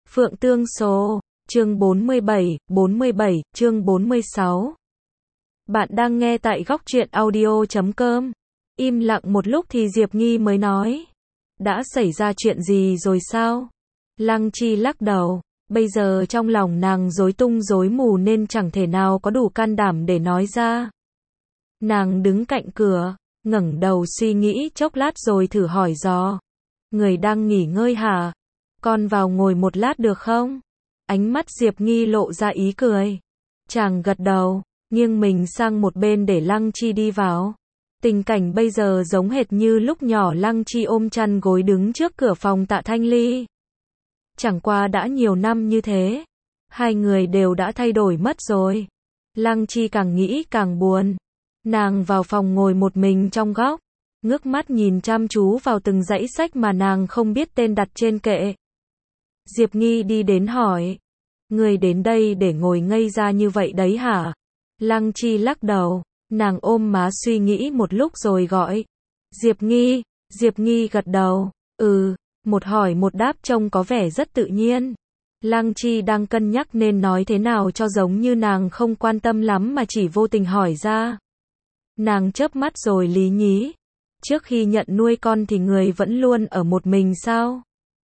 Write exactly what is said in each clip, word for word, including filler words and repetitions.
Phượng Tương Số, chương bốn mươi bảy, bốn mươi bảy, chương bốn mươi sáu. Bạn đang nghe tại góc truyện audio chấm com. Im lặng một lúc thì Diệp Nghi mới nói. Đã xảy ra chuyện gì rồi sao? Lăng Chi lắc đầu. Bây giờ trong lòng nàng rối tung rối mù nên chẳng thể nào có đủ can đảm để nói ra. Nàng đứng cạnh cửa, ngẩng đầu suy nghĩ chốc lát rồi thử hỏi dò. Người đang nghỉ ngơi hả? Con vào ngồi một lát được không? Ánh mắt Diệp Nghi lộ ra ý cười. Chàng gật đầu, nghiêng mình sang một bên để Lăng Chi đi vào. Tình cảnh bây giờ giống hệt như lúc nhỏ Lăng Chi ôm chăn gối đứng trước cửa phòng Tạ Thanh Ly. Chẳng qua đã nhiều năm như thế, hai người đều đã thay đổi mất rồi. Lăng Chi càng nghĩ càng buồn. Nàng vào phòng ngồi một mình trong góc, ngước mắt nhìn chăm chú vào từng dãy sách mà nàng không biết tên đặt trên kệ. Diệp Nghi đi đến hỏi, người đến đây để ngồi ngây ra như vậy đấy hả? Lăng Chi lắc đầu, nàng ôm má suy nghĩ một lúc rồi gọi. Diệp Nghi, Diệp Nghi gật đầu, ừ, một hỏi một đáp trông có vẻ rất tự nhiên. Lăng Chi đang cân nhắc nên nói thế nào cho giống như nàng không quan tâm lắm mà chỉ vô tình hỏi ra. Nàng chớp mắt rồi lý nhí. Trước khi nhận nuôi con thì người vẫn luôn ở một mình sao?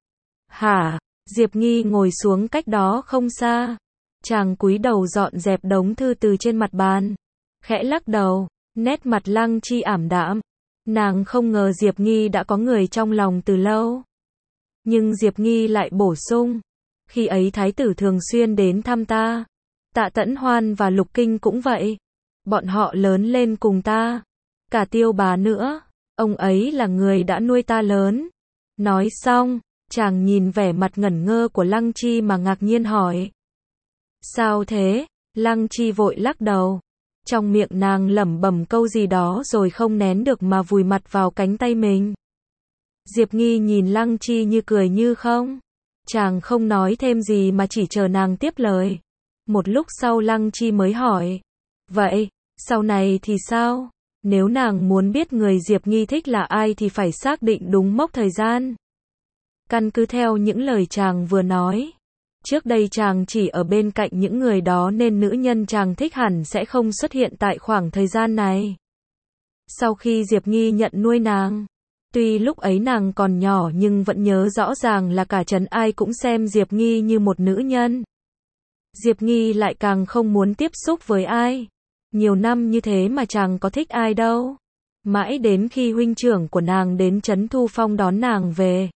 Hả? Diệp Nghi ngồi xuống cách đó không xa. Chàng cúi đầu dọn dẹp đống thư từ trên mặt bàn. Khẽ lắc đầu, nét mặt Lăng Chi ảm đạm. Nàng không ngờ Diệp Nghi đã có người trong lòng từ lâu. Nhưng Diệp Nghi lại bổ sung. Khi ấy thái tử thường xuyên đến thăm ta. Tạ Tẫn Hoan và Lục Kinh cũng vậy. Bọn họ lớn lên cùng ta. Cả Tiêu Bá nữa. Ông ấy là người đã nuôi ta lớn. Nói xong, chàng nhìn vẻ mặt ngẩn ngơ của Lăng Chi mà ngạc nhiên hỏi. Sao thế? Lăng Chi vội lắc đầu. Trong miệng nàng lẩm bẩm câu gì đó rồi không nén được mà vùi mặt vào cánh tay mình. Diệp Nghi nhìn Lăng Chi như cười như không. Chàng không nói thêm gì mà chỉ chờ nàng tiếp lời. Một lúc sau Lăng Chi mới hỏi. Vậy, sau này thì sao? Nếu nàng muốn biết người Diệp Nghi thích là ai thì phải xác định đúng mốc thời gian. Căn cứ theo những lời chàng vừa nói. Trước đây chàng chỉ ở bên cạnh những người đó nên nữ nhân chàng thích hẳn sẽ không xuất hiện tại khoảng thời gian này. Sau khi Diệp Nghi nhận nuôi nàng, tuy lúc ấy nàng còn nhỏ nhưng vẫn nhớ rõ ràng là cả trấn ai cũng xem Diệp Nghi như một nữ nhân. Diệp Nghi lại càng không muốn tiếp xúc với ai. Nhiều năm như thế mà chàng có thích ai đâu. Mãi đến khi huynh trưởng của nàng đến trấn Thu Phong đón nàng về.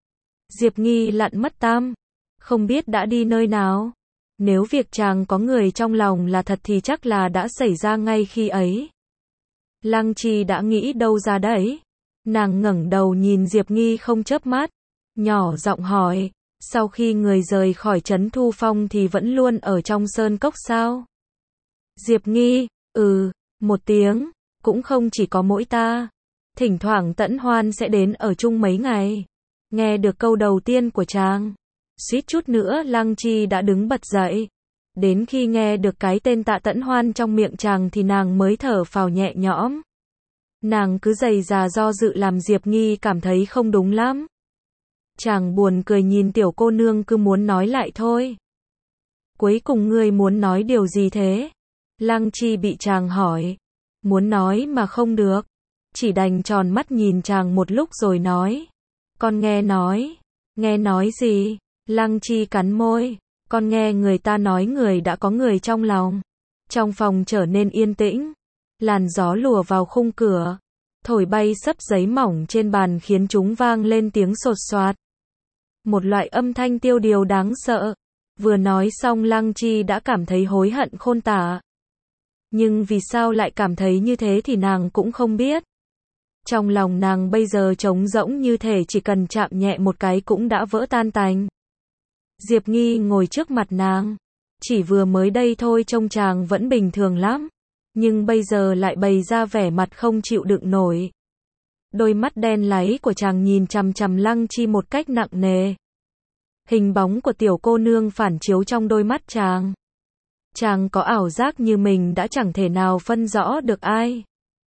Diệp Nghi lặn mất tăm. Không biết đã đi nơi nào. Nếu việc chàng có người trong lòng là thật thì chắc là đã xảy ra ngay khi ấy. Lăng Chi đã nghĩ đâu ra đấy. Nàng ngẩng đầu nhìn Diệp Nghi không chớp mắt. Nhỏ giọng hỏi. Sau khi người rời khỏi trấn Thu Phong thì vẫn luôn ở trong sơn cốc sao? Diệp Nghi, ừ, một tiếng, cũng không chỉ có mỗi ta. Thỉnh thoảng Tẫn Hoan sẽ đến ở chung mấy ngày. Nghe được câu đầu tiên của chàng, suýt chút nữa Lăng Chi đã đứng bật dậy. Đến khi nghe được cái tên Tạ Tẫn Hoan trong miệng chàng thì nàng mới thở phào nhẹ nhõm. Nàng cứ dày dà do dự làm Diệp Nghi cảm thấy không đúng lắm. Chàng buồn cười nhìn tiểu cô nương cứ muốn nói lại thôi. Cuối cùng ngươi muốn nói điều gì thế? Lăng Chi bị chàng hỏi. Muốn nói mà không được. Chỉ đành tròn mắt nhìn chàng một lúc rồi nói. Con nghe nói. Nghe nói gì? Lăng Chi cắn môi. Con nghe người ta nói người đã có người trong lòng. Trong phòng trở nên yên tĩnh. Làn gió lùa vào khung cửa. Thổi bay sấp giấy mỏng trên bàn khiến chúng vang lên tiếng sột soạt. Một loại âm thanh tiêu điều đáng sợ. Vừa nói xong Lăng Chi đã cảm thấy hối hận khôn tả. Nhưng vì sao lại cảm thấy như thế thì nàng cũng không biết. Trong lòng nàng bây giờ trống rỗng như thể chỉ cần chạm nhẹ một cái cũng đã vỡ tan tành. Diệp Nghi ngồi trước mặt nàng. Chỉ vừa mới đây thôi trông chàng vẫn bình thường lắm. Nhưng bây giờ lại bày ra vẻ mặt không chịu đựng nổi. Đôi mắt đen láy của chàng nhìn chằm chằm Lăng Chi một cách nặng nề. Hình bóng của tiểu cô nương phản chiếu trong đôi mắt chàng. Chàng có ảo giác như mình đã chẳng thể nào phân rõ được ai.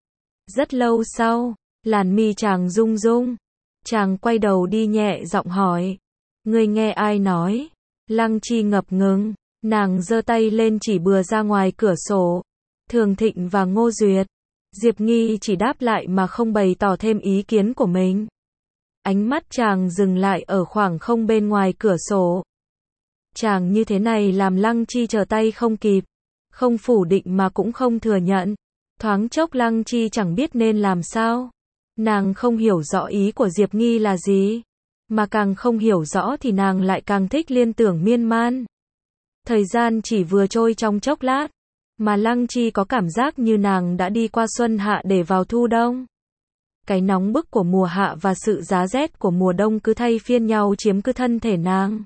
Rất lâu sau, làn mi chàng rung rung. Chàng quay đầu đi nhẹ giọng hỏi. Ngươi nghe ai nói? Lăng Chi ngập ngừng, nàng giơ tay lên chỉ bừa ra ngoài cửa sổ. Thường Thịnh và Ngô Duyệt. Diệp Nghi chỉ đáp lại mà không bày tỏ thêm ý kiến của mình. Ánh mắt chàng dừng lại ở khoảng không bên ngoài cửa sổ. Chàng như thế này làm Lăng Chi trở tay không kịp. Không phủ định mà cũng không thừa nhận. Thoáng chốc Lăng Chi chẳng biết nên làm sao. Nàng không hiểu rõ ý của Diệp Nghi là gì. Mà càng không hiểu rõ thì nàng lại càng thích liên tưởng miên man. Thời gian chỉ vừa trôi trong chốc lát. Mà Lăng Chi có cảm giác như nàng đã đi qua xuân hạ để vào thu đông. Cái nóng bức của mùa hạ và sự giá rét của mùa đông cứ thay phiên nhau chiếm cứ thân thể nàng.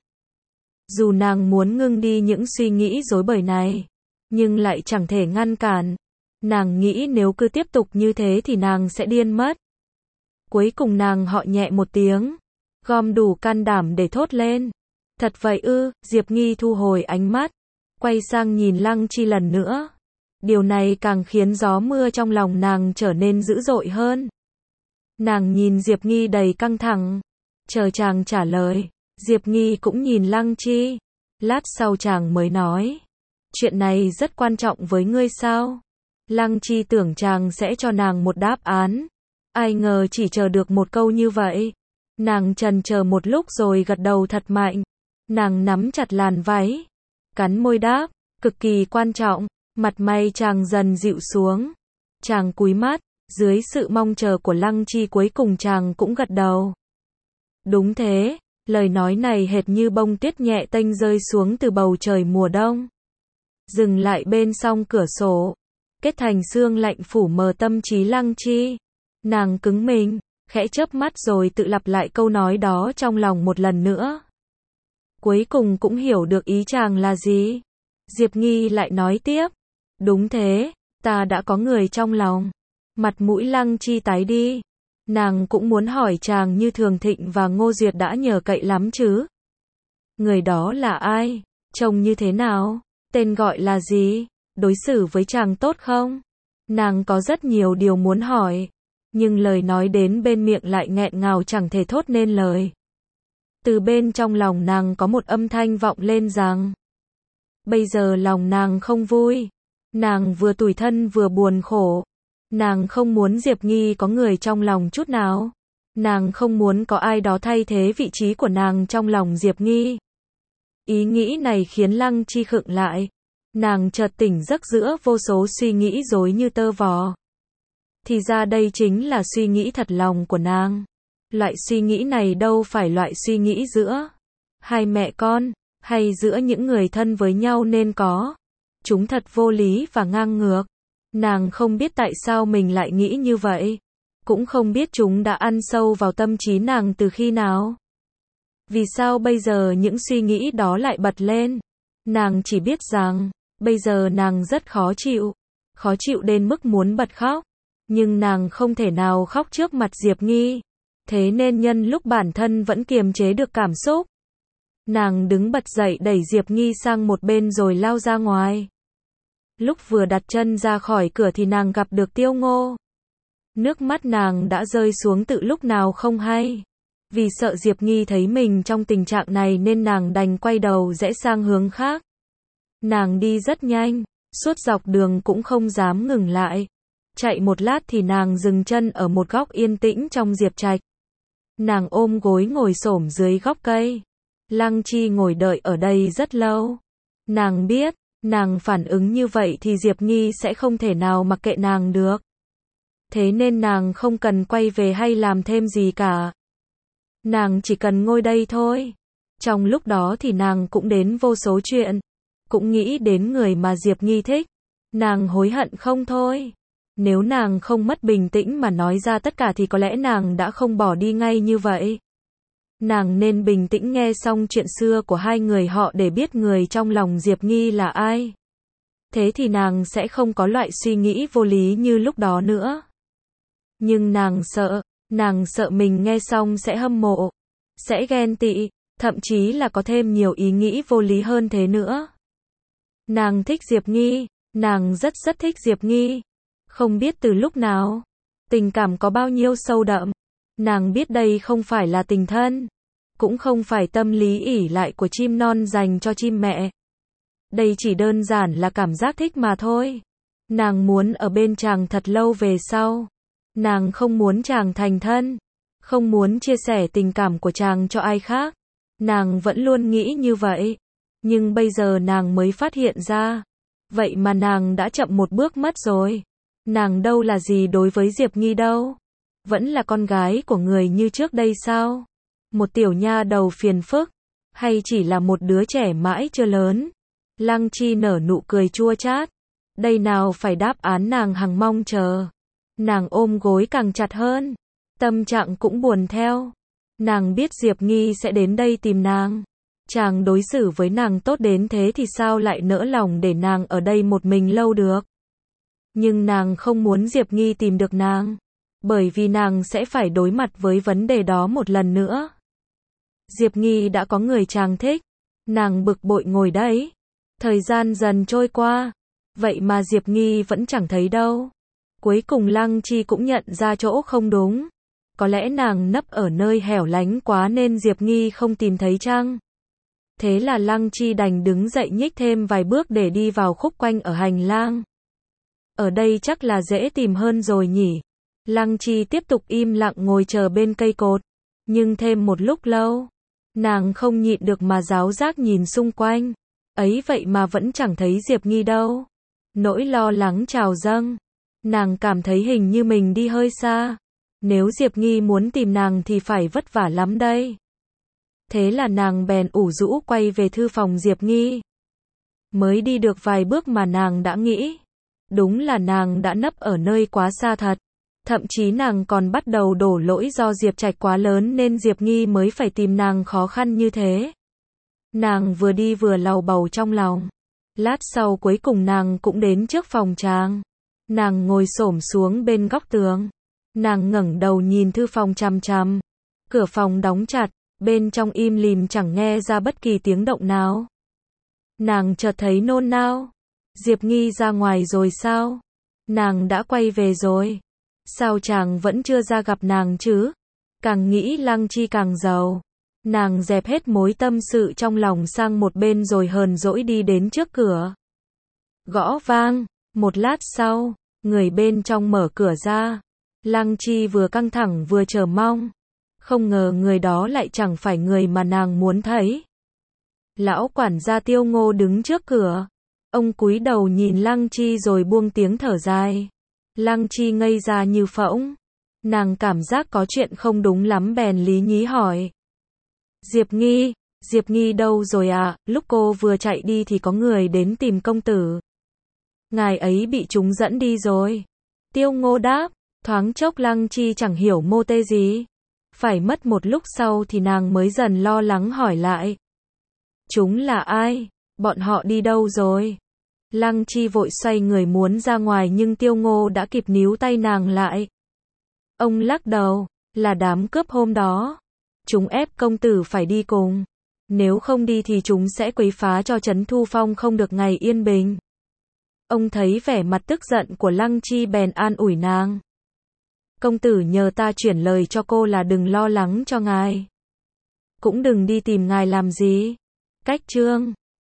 Dù nàng muốn ngưng đi những suy nghĩ rối bời này, nhưng lại chẳng thể ngăn cản. Nàng nghĩ nếu cứ tiếp tục như thế thì nàng sẽ điên mất. Cuối cùng nàng họ nhẹ một tiếng, gom đủ can đảm để thốt lên. Thật vậy ư? Diệp Nghi thu hồi ánh mắt, quay sang nhìn Lăng Chi lần nữa. Điều này càng khiến gió mưa trong lòng nàng trở nên dữ dội hơn. Nàng nhìn Diệp Nghi đầy căng thẳng, chờ chàng trả lời. Diệp Nghi cũng nhìn Lăng Chi. Lát sau chàng mới nói, chuyện này rất quan trọng với ngươi sao? Lăng Chi tưởng chàng sẽ cho nàng một đáp án. Ai ngờ chỉ chờ được một câu như vậy. Nàng chần chờ một lúc rồi gật đầu thật mạnh. Nàng nắm chặt làn váy, cắn môi đáp, cực kỳ quan trọng. Mặt mày chàng dần dịu xuống. Chàng cúi mắt, dưới sự mong chờ của Lăng Chi cuối cùng chàng cũng gật đầu. Đúng thế, lời nói này hệt như bông tuyết nhẹ tênh rơi xuống từ bầu trời mùa đông. Dừng lại bên song cửa sổ, kết thành sương lạnh phủ mờ tâm trí Lăng Chi. Nàng cứng mình, khẽ chớp mắt rồi tự lặp lại câu nói đó trong lòng một lần nữa. Cuối cùng cũng hiểu được ý chàng là gì. Diệp Nghi lại nói tiếp, đúng thế, ta đã có người trong lòng. Mặt mũi Lăng Chi tái đi. Nàng cũng muốn hỏi chàng như Thường Thịnh và Ngô Duyệt đã nhờ cậy lắm chứ. Người đó là ai? Trông như thế nào? Tên gọi là gì? Đối xử với chàng tốt không? Nàng có rất nhiều điều muốn hỏi. Nhưng lời nói đến bên miệng lại nghẹn ngào chẳng thể thốt nên lời. Từ bên trong lòng nàng có một âm thanh vọng lên rằng, bây giờ lòng nàng không vui. Nàng vừa tủi thân vừa buồn khổ. Nàng không muốn Diệp Nghi có người trong lòng chút nào. Nàng không muốn có ai đó thay thế vị trí của nàng trong lòng Diệp Nghi. Ý nghĩ này khiến Lăng Chi khựng lại. Nàng chợt tỉnh giấc giữa vô số suy nghĩ rối như tơ vò. Thì ra đây chính là suy nghĩ thật lòng của nàng. Loại suy nghĩ này đâu phải loại suy nghĩ giữa hai mẹ con, hay giữa những người thân với nhau nên có. Chúng thật vô lý và ngang ngược. Nàng không biết tại sao mình lại nghĩ như vậy. Cũng không biết chúng đã ăn sâu vào tâm trí nàng từ khi nào. Vì sao bây giờ những suy nghĩ đó lại bật lên? Nàng chỉ biết rằng, bây giờ nàng rất khó chịu. Khó chịu đến mức muốn bật khóc. Nhưng nàng không thể nào khóc trước mặt Diệp Nghi. Thế nên nhân lúc bản thân vẫn kiềm chế được cảm xúc, nàng đứng bật dậy đẩy Diệp Nghi sang một bên rồi lao ra ngoài. Lúc vừa đặt chân ra khỏi cửa thì nàng gặp được Tiêu Ngô. Nước mắt nàng đã rơi xuống từ lúc nào không hay. Vì sợ Diệp Nghi thấy mình trong tình trạng này nên nàng đành quay đầu rẽ sang hướng khác. Nàng đi rất nhanh, suốt dọc đường cũng không dám ngừng lại. Chạy một lát thì nàng dừng chân ở một góc yên tĩnh trong Diệp Trạch. Nàng ôm gối ngồi xổm dưới gốc cây. Lăng Chi ngồi đợi ở đây rất lâu. Nàng biết, nàng phản ứng như vậy thì Diệp Nghi sẽ không thể nào mặc kệ nàng được. Thế nên nàng không cần quay về hay làm thêm gì cả. Nàng chỉ cần ngồi đây thôi. Trong lúc đó thì nàng cũng đến vô số chuyện. Cũng nghĩ đến người mà Diệp Nghi thích. Nàng hối hận không thôi. Nếu nàng không mất bình tĩnh mà nói ra tất cả thì có lẽ nàng đã không bỏ đi ngay như vậy. Nàng nên bình tĩnh nghe xong chuyện xưa của hai người họ để biết người trong lòng Diệp Nghi là ai. Thế thì nàng sẽ không có loại suy nghĩ vô lý như lúc đó nữa. Nhưng nàng sợ, nàng sợ mình nghe xong sẽ hâm mộ, sẽ ghen tị, thậm chí là có thêm nhiều ý nghĩ vô lý hơn thế nữa. Nàng thích Diệp Nghi, nàng rất rất thích Diệp Nghi. Không biết từ lúc nào, tình cảm có bao nhiêu sâu đậm. Nàng biết đây không phải là tình thân, cũng không phải tâm lý ỷ lại của chim non dành cho chim mẹ. Đây chỉ đơn giản là cảm giác thích mà thôi. Nàng muốn ở bên chàng thật lâu về sau. Nàng không muốn chàng thành thân, không muốn chia sẻ tình cảm của chàng cho ai khác. Nàng vẫn luôn nghĩ như vậy. Nhưng bây giờ nàng mới phát hiện ra. Vậy mà nàng đã chậm một bước mất rồi. Nàng đâu là gì đối với Diệp Nghi đâu. Vẫn là con gái của người như trước đây sao? Một tiểu nha đầu phiền phức, hay chỉ là một đứa trẻ mãi chưa lớn? Lăng Chi nở nụ cười chua chát. Đây nào phải đáp án nàng hằng mong chờ. Nàng ôm gối càng chặt hơn. Tâm trạng cũng buồn theo. Nàng biết Diệp Nghi sẽ đến đây tìm nàng. Chàng đối xử với nàng tốt đến thế thì sao lại nỡ lòng để nàng ở đây một mình lâu được. Nhưng nàng không muốn Diệp Nghi tìm được nàng. Bởi vì nàng sẽ phải đối mặt với vấn đề đó một lần nữa. Diệp Nghi đã có người chàng thích. Nàng bực bội ngồi đấy. Thời gian dần trôi qua. Vậy mà Diệp Nghi vẫn chẳng thấy đâu. Cuối cùng Lăng Chi cũng nhận ra chỗ không đúng. Có lẽ nàng nấp ở nơi hẻo lánh quá nên Diệp Nghi không tìm thấy chăng? Thế là Lăng Chi đành đứng dậy nhích thêm vài bước để đi vào khúc quanh ở hành lang. Ở đây chắc là dễ tìm hơn rồi nhỉ? Lăng Chi tiếp tục im lặng ngồi chờ bên cây cột. Nhưng thêm một lúc lâu, nàng không nhịn được mà giáo giác nhìn xung quanh. Ấy vậy mà vẫn chẳng thấy Diệp Nghi đâu. Nỗi lo lắng trào dâng. Nàng cảm thấy hình như mình đi hơi xa. Nếu Diệp Nghi muốn tìm nàng thì phải vất vả lắm đây. Thế là nàng bèn ủ rũ quay về thư phòng Diệp Nghi. Mới đi được vài bước mà nàng đã nghĩ. Đúng là nàng đã nấp ở nơi quá xa thật. Thậm chí nàng còn bắt đầu đổ lỗi do Diệp Trạch quá lớn nên Diệp Nghi mới phải tìm nàng khó khăn như thế. Nàng vừa đi vừa lầu bầu trong lòng. Lát sau cuối cùng nàng cũng đến trước phòng chàng. Nàng ngồi xổm xuống bên góc tường. Nàng ngẩng đầu nhìn thư phòng chằm chằm. Cửa phòng đóng chặt, bên trong im lìm chẳng nghe ra bất kỳ tiếng động nào. Nàng chợt thấy nôn nao. Diệp Nghi ra ngoài rồi sao? Nàng đã quay về rồi. Sao chàng vẫn chưa ra gặp nàng chứ? Càng nghĩ Lăng Chi càng giàu. Nàng dẹp hết mối tâm sự trong lòng sang một bên rồi hờn dỗi đi đến trước cửa. Gõ vang, một lát sau, người bên trong mở cửa ra. Lăng Chi vừa căng thẳng vừa chờ mong. Không ngờ người đó lại chẳng phải người mà nàng muốn thấy. Lão quản gia Tiêu Ngô đứng trước cửa. Ông cúi đầu nhìn Lăng Chi rồi buông tiếng thở dài. Lăng Chi ngây ra như phỗng. Nàng cảm giác có chuyện không đúng lắm bèn lý nhí hỏi. Diệp Nghi, Diệp Nghi đâu rồi à? Lúc cô vừa chạy đi thì có người đến tìm công tử. Ngài ấy bị chúng dẫn đi rồi. Tiêu Ngô đáp, thoáng chốc Lăng Chi chẳng hiểu mô tê gì. Phải mất một lúc sau thì nàng mới dần lo lắng hỏi lại. Chúng là ai? Bọn họ đi đâu rồi? Lăng Chi vội xoay người muốn ra ngoài nhưng Tiêu Ngô đã kịp níu tay nàng lại. Ông lắc đầu, là đám cướp hôm đó. Chúng ép công tử phải đi cùng. Nếu không đi thì chúng sẽ quấy phá cho Trấn Thu Phong không được ngày yên bình. Ông thấy vẻ mặt tức giận của Lăng Chi bèn an ủi nàng. Công tử nhờ ta chuyển lời cho cô là đừng lo lắng cho ngài. Cũng đừng đi tìm ngài làm gì. Cách chương